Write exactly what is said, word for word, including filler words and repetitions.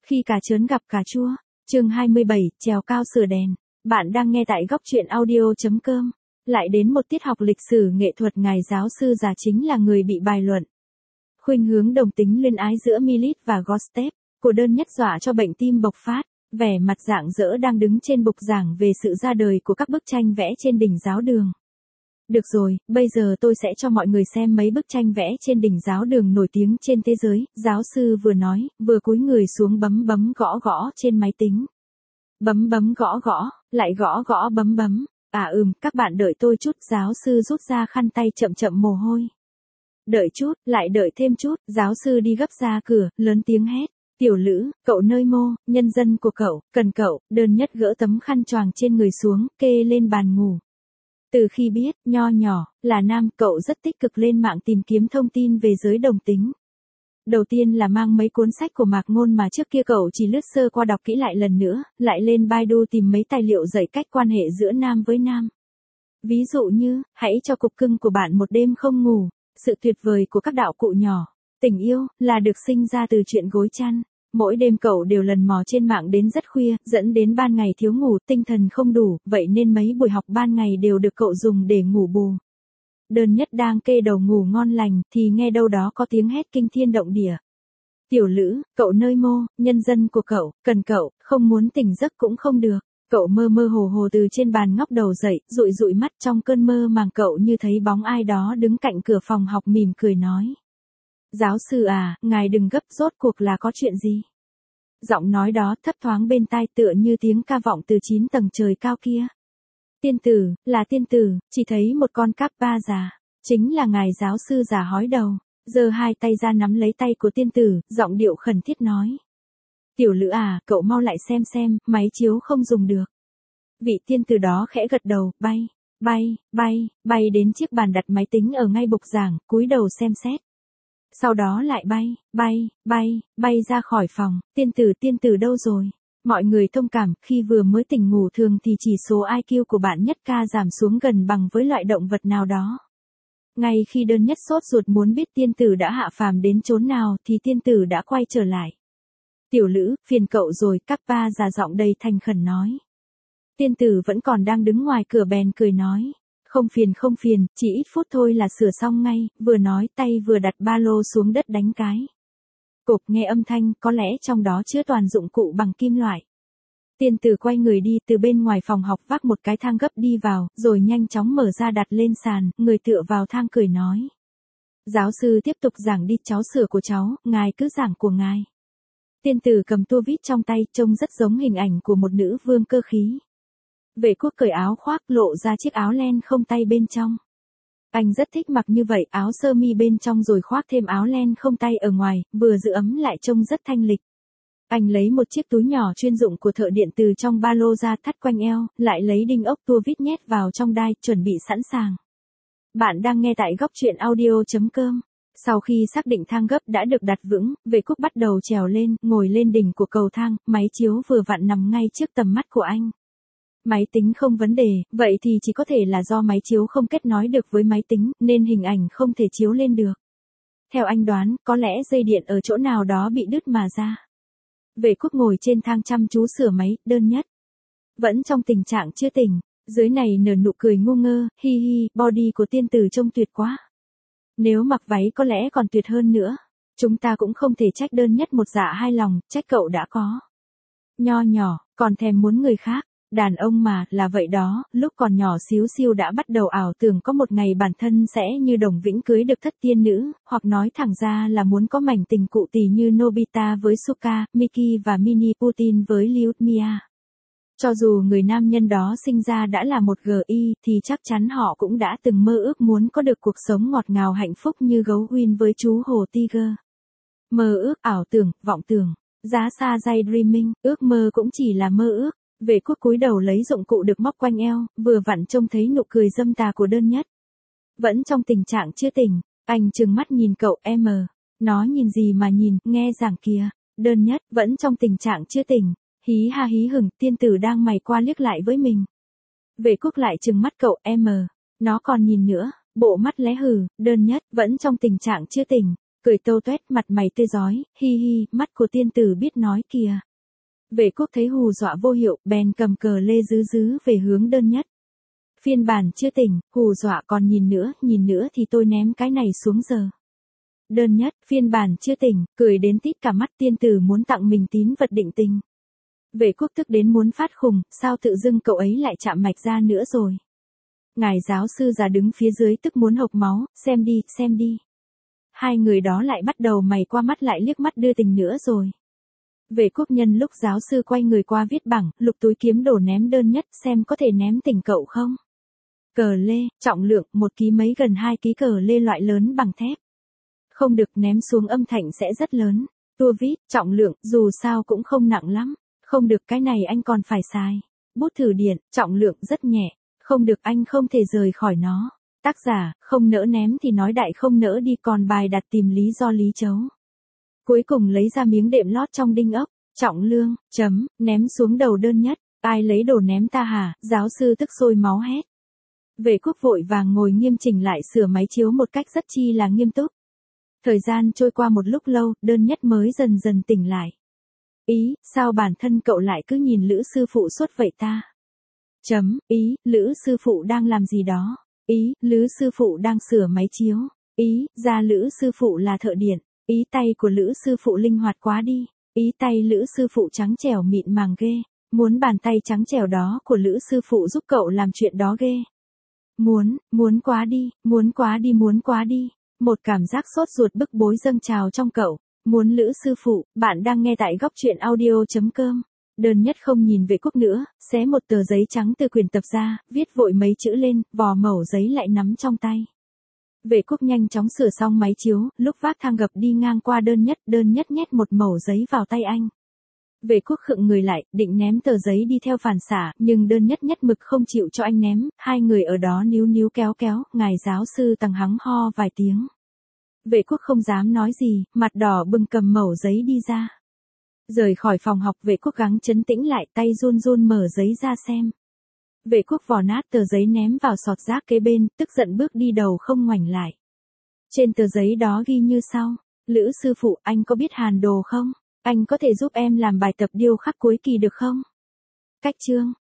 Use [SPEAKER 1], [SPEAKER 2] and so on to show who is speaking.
[SPEAKER 1] Khi cà chớn gặp cà chua, chương hai mươi bảy, trèo cao sửa đèn. Bạn đang nghe tại góc truyện audio.com. Lại đến một tiết học lịch sử nghệ thuật, ngài giáo sư già chính là người bị bài luận. Khuynh hướng đồng tính luyến ái giữa Millet và Gottstedt, của đơn nhất dọa cho bệnh tim bộc phát, vẻ mặt rạng rỡ đang đứng trên bục giảng về sự ra đời của các bức tranh vẽ trên đỉnh giáo đường. Được rồi, bây giờ tôi sẽ cho mọi người xem mấy bức tranh vẽ trên đỉnh giáo đường nổi tiếng trên thế giới, giáo sư vừa nói, vừa cúi người xuống bấm bấm gõ gõ trên máy tính. Bấm bấm gõ gõ, lại gõ gõ bấm bấm, à ừm, các bạn đợi tôi chút, giáo sư rút ra khăn tay chậm chậm mồ hôi. Đợi chút, lại đợi thêm chút, giáo sư đi gấp ra cửa, lớn tiếng hét. Tiểu Lữ, cậu nơi mô, nhân dân của cậu, cần cậu, đơn nhất gỡ tấm khăn choàng trên người xuống, kê lên bàn ngủ. Từ khi biết, nho nhỏ, là nam, cậu rất tích cực lên mạng tìm kiếm thông tin về giới đồng tính. Đầu tiên là mang mấy cuốn sách của Mạc Ngôn mà trước kia cậu chỉ lướt sơ qua đọc kỹ lại lần nữa, lại lên Baidu tìm mấy tài liệu dạy cách quan hệ giữa nam với nam. Ví dụ như, hãy cho cục cưng của bạn một đêm không ngủ, sự tuyệt vời của các đạo cụ nhỏ, tình yêu, là được sinh ra từ chuyện gối chăn. Mỗi đêm cậu đều lần mò trên mạng đến rất khuya, dẫn đến ban ngày thiếu ngủ, tinh thần không đủ, vậy nên mấy buổi học ban ngày đều được cậu dùng để ngủ bù. Đơn nhất đang kê đầu ngủ ngon lành, thì nghe đâu đó có tiếng hét kinh thiên động địa. Tiểu Lữ, cậu nơi mô, nhân dân của cậu, cần cậu, không muốn tỉnh giấc cũng không được. Cậu mơ mơ hồ hồ từ trên bàn ngóc đầu dậy, dụi dụi mắt, trong cơn mơ màng cậu như thấy bóng ai đó đứng cạnh cửa phòng học mỉm cười nói. Giáo sư à, ngài đừng gấp, rốt cuộc là có chuyện gì? Giọng nói đó thấp thoáng bên tai tựa như tiếng ca vọng từ chín tầng trời cao kia. Tiên tử, là tiên tử, chỉ thấy một con cáp ba già, chính là ngài giáo sư già hói đầu, giơ hai tay ra nắm lấy tay của tiên tử, giọng điệu khẩn thiết nói. Tiểu Lữ à, cậu mau lại xem xem, máy chiếu không dùng được. Vị tiên tử đó khẽ gật đầu, bay, bay, bay, bay đến chiếc bàn đặt máy tính ở ngay bục giảng, cúi đầu xem xét. Sau đó lại bay, bay, bay, bay ra khỏi phòng, tiên tử tiên tử đâu rồi? Mọi người thông cảm, khi vừa mới tỉnh ngủ thường thì chỉ số i kiu của bạn nhất ca giảm xuống gần bằng với loại động vật nào đó. Ngay khi đơn nhất sốt ruột muốn biết tiên tử đã hạ phàm đến chốn nào thì tiên tử đã quay trở lại. Tiểu Lữ, phiền cậu rồi, cáp ba già giọng đầy thành khẩn nói. Tiên tử vẫn còn đang đứng ngoài cửa bèn cười nói. Không phiền không phiền, chỉ ít phút thôi là sửa xong ngay, vừa nói tay vừa đặt ba lô xuống đất đánh cái. Cộp nghe âm thanh, có lẽ trong đó chứa toàn dụng cụ bằng kim loại. Tiên tử quay người đi từ bên ngoài phòng học vác một cái thang gấp đi vào, rồi nhanh chóng mở ra đặt lên sàn, người tựa vào thang cười nói. Giáo sư tiếp tục giảng đi, cháu sửa của cháu, ngài cứ giảng của ngài. Tiên tử cầm tua vít trong tay, trông rất giống hình ảnh của một nữ vương cơ khí. Vệ quốc cởi áo khoác lộ ra chiếc áo len không tay bên trong. Anh rất thích mặc như vậy, áo sơ mi bên trong rồi khoác thêm áo len không tay ở ngoài, vừa giữ ấm lại trông rất thanh lịch. Anh lấy một chiếc túi nhỏ chuyên dụng của thợ điện từ trong ba lô ra thắt quanh eo, lại lấy đinh ốc tua vít nhét vào trong đai, chuẩn bị sẵn sàng. Bạn đang nghe tại góc truyện audio.com. Sau khi xác định thang gấp đã được đặt vững, Vệ Quốc bắt đầu trèo lên, ngồi lên đỉnh của cầu thang, máy chiếu vừa vặn nằm ngay trước tầm mắt của anh. Máy tính không vấn đề, vậy thì chỉ có thể là do máy chiếu không kết nối được với máy tính, nên hình ảnh không thể chiếu lên được. Theo anh đoán, có lẽ dây điện ở chỗ nào đó bị đứt mà ra. Vệ Quốc ngồi trên thang chăm chú sửa máy, đơn nhất. Vẫn trong tình trạng chưa tỉnh, dưới này nở nụ cười ngu ngơ, hi hi, body của tiên tử trông tuyệt quá. Nếu mặc váy có lẽ còn tuyệt hơn nữa. Chúng ta cũng không thể trách đơn nhất một dạ hai lòng, trách cậu đã có. Nho nhỏ, còn thèm muốn người khác. Đàn ông mà, là vậy đó, lúc còn nhỏ xíu xiu đã bắt đầu ảo tưởng có một ngày bản thân sẽ như Đồng Vĩnh cưới được thất tiên nữ, hoặc nói thẳng ra là muốn có mảnh tình cụ tỷ như Nobita với Suka, Miki và Mini Putin với Lyudmila. Cho dù người nam nhân đó sinh ra đã là một gi i, thì chắc chắn họ cũng đã từng mơ ước muốn có được cuộc sống ngọt ngào hạnh phúc như gấu Win với chú Hồ Tiger. Mơ ước, ảo tưởng, vọng tưởng, giá xa dây dreaming, ước mơ cũng chỉ là mơ ước. Vệ Quốc cúi đầu lấy dụng cụ được móc quanh eo, vừa vặn trông thấy nụ cười dâm tà của đơn nhất. Vẫn trong tình trạng chưa tỉnh, anh trừng mắt nhìn cậu, em. Nó nhìn gì mà nhìn, nghe giảng kìa. Đơn nhất, vẫn trong tình trạng chưa tỉnh. Hí ha hí hửng, tiên tử đang mày qua liếc lại với mình. Vệ Quốc lại trừng mắt cậu, em. Nó còn nhìn nữa, bộ mắt lé hừ, đơn nhất, vẫn trong tình trạng chưa tỉnh. cười tâu tuét, mặt mày tươi rói, hi hi, mắt của tiên tử biết nói kìa. Vệ quốc thấy hù dọa vô hiệu, bèn cầm cờ lê dứ dứ về hướng đơn nhất. Phiên bản chưa tỉnh, hù dọa còn nhìn nữa, nhìn nữa thì tôi ném cái này xuống giờ. Đơn nhất, phiên bản chưa tỉnh, cười đến tít cả mắt, tiên tử muốn tặng mình tín vật định tình. Vệ quốc tức đến muốn phát khùng, sao tự dưng cậu ấy lại chạm mạch ra nữa rồi. Ngài giáo sư già đứng phía dưới tức muốn hộc máu, xem đi, xem đi. Hai người đó lại bắt đầu mày qua mắt lại liếc mắt đưa tình nữa rồi. Vệ quốc nhân lúc giáo sư quay người qua viết bảng, lục túi kiếm đồ ném đơn nhất xem có thể ném tỉnh cậu không. Cờ lê, trọng lượng, một ký mấy gần hai ký cờ lê loại lớn bằng thép. Không được ném xuống âm thanh sẽ rất lớn. Tua vít, trọng lượng, dù sao cũng không nặng lắm. Không được cái này anh còn phải xài. Bút thử điện, trọng lượng rất nhẹ. Không được anh không thể rời khỏi nó. Tác giả, không nỡ ném thì nói đại không nỡ đi còn bài đặt tìm lý do lý chấu. Cuối cùng lấy ra miếng đệm lót trong đinh ốc. Trọng lương, chấm, ném xuống đầu đơn nhất. Ai lấy đồ ném ta hả, giáo sư tức sôi máu hét. Vệ quốc vội vàng ngồi nghiêm chỉnh lại sửa máy chiếu một cách rất chi là nghiêm túc. Thời gian trôi qua một lúc lâu, đơn nhất mới dần dần tỉnh lại. Ý, sao bản thân cậu lại cứ nhìn Lữ sư phụ suốt vậy ta? Chấm, ý, Lữ sư phụ đang làm gì đó? Ý, Lữ sư phụ đang sửa máy chiếu. Ý, ra Lữ sư phụ là thợ điện. Ý tay của Lữ sư phụ linh hoạt quá đi. Ý tay Lữ sư phụ trắng trẻo mịn màng ghê. Muốn bàn tay trắng trẻo đó của Lữ sư phụ giúp cậu làm chuyện đó ghê. Muốn, muốn quá đi, muốn quá đi muốn quá đi. Một cảm giác sốt ruột bức bối dâng trào trong cậu. Muốn Lữ sư phụ, bạn đang nghe tại góc truyện audio chấm com. Đơn nhất không nhìn Vệ quốc nữa, xé một tờ giấy trắng từ quyển tập ra, viết vội mấy chữ lên, vò mẩu giấy lại nắm trong tay. Vệ quốc nhanh chóng sửa xong máy chiếu, lúc vác thang gập đi ngang qua đơn nhất, đơn nhất nhét một mẩu giấy vào tay anh. Vệ quốc khựng người lại, định ném tờ giấy đi theo phản xạ, nhưng đơn nhất nhất mực không chịu cho anh ném, hai người ở đó níu níu kéo kéo, ngài giáo sư tằng hắng ho vài tiếng. Vệ quốc không dám nói gì, mặt đỏ bừng cầm mẩu giấy đi ra. Rời khỏi phòng học, vệ quốc gắng trấn tĩnh lại, tay run run mở giấy ra xem. Vệ quốc vò nát tờ giấy ném vào sọt rác kế bên, tức giận bước đi đầu không ngoảnh lại. Trên tờ giấy đó ghi như sau: Lữ sư phụ, anh có biết hàn đồ không? Anh có thể giúp em làm bài tập điêu khắc cuối kỳ được không? Cách chương,